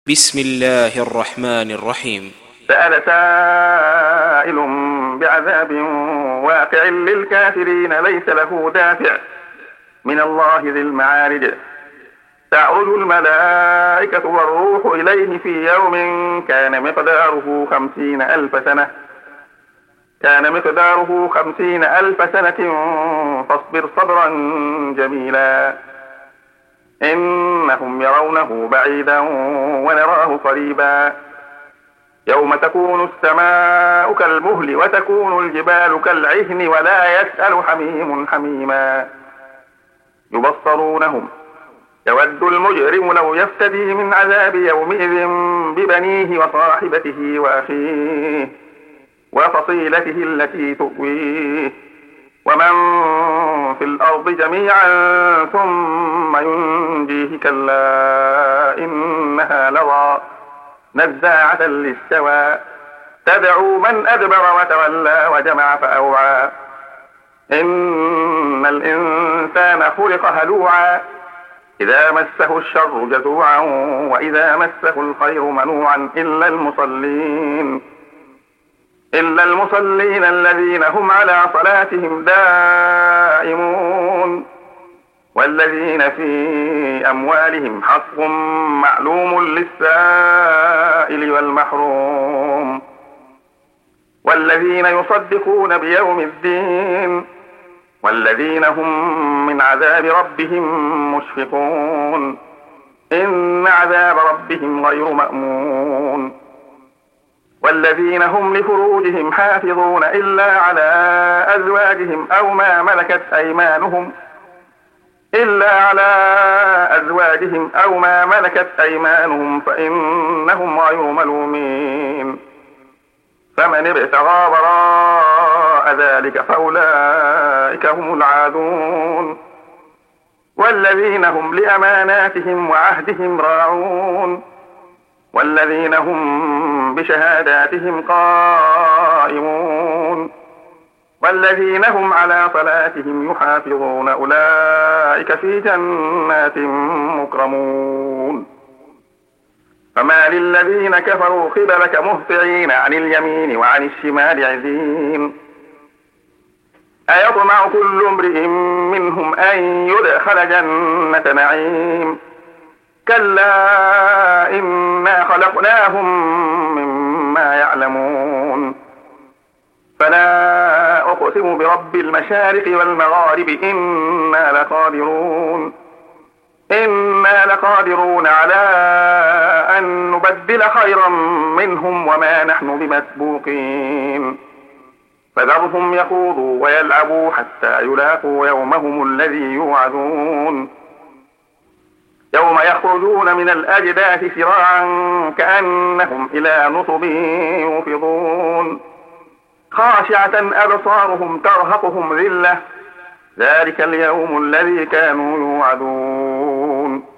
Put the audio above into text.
بسم الله الرحمن الرحيم. سأل سائل بعذاب واقع للكافرين ليس له دافع من الله ذي المعارج. تعرج الملائكة والروح إليه في يوم كان مقداره 50,000 سنة فاصبر صبرا جميلا إنهم يرونه بعيدا ونراه قريبا. يوم تكون السماء كالمهل وتكون الجبال كالعهن ولا يسأل حميم حميما. يبصرونهم يود المجرم لو يفتدي من عذاب يومئذ ببنيه وصاحبته وأخيه وفصيلته التي تؤويه ومن في الأرض جميعا ثم ينجيه كلا إنها لظى نزاعة للشوى تدعو من أدبر وتولى وجمع فأوعى. إن الإنسان خلق هلوعا إذا مسه الشر جزوعا وإذا مسه الخير منوعا إلا المصلين الذين هم على صلاتهم دائمون والذين في أموالهم حق معلوم للسائل والمحروم والذين يصدقون بيوم الدين والذين هم من عذاب ربهم مشفقون إن عذاب ربهم غير مأمون. والذين هم لفروجهم حافظون إلا على أزواجهم أو ما ملكت أيمانهم فإنهم غير ملومين. فمن ابتغى وراء ذلك فأولئك هم العادون. والذين هم لأماناتهم وعهدهم راعون والذين هم بشهاداتهم قائمون والذين هم على صلاتهم يحافظون أولئك في جنات مكرمون. فما للذين كفروا قبلك مهطعين عن اليمين وعن الشمال عزين. أيطمع كل امرئ منهم أن يدخل جنة نعيم كلا إنا خلقناهم مما يعلمون. فلا أقسم برب المشارق والمغارب إنا لقادرون على أن نبدل خيرا منهم وما نحن بمسبوقين. فذرهم يخوضوا ويلعبوا حتى يلاقوا يومهم الذي يوعدون. يوم يخرجون من الأجداث سراعا كأنهم إلى نصب يوفضون خاشعة أبصارهم ترهقهم ذلة ذلك اليوم الذي كانوا يوعدون.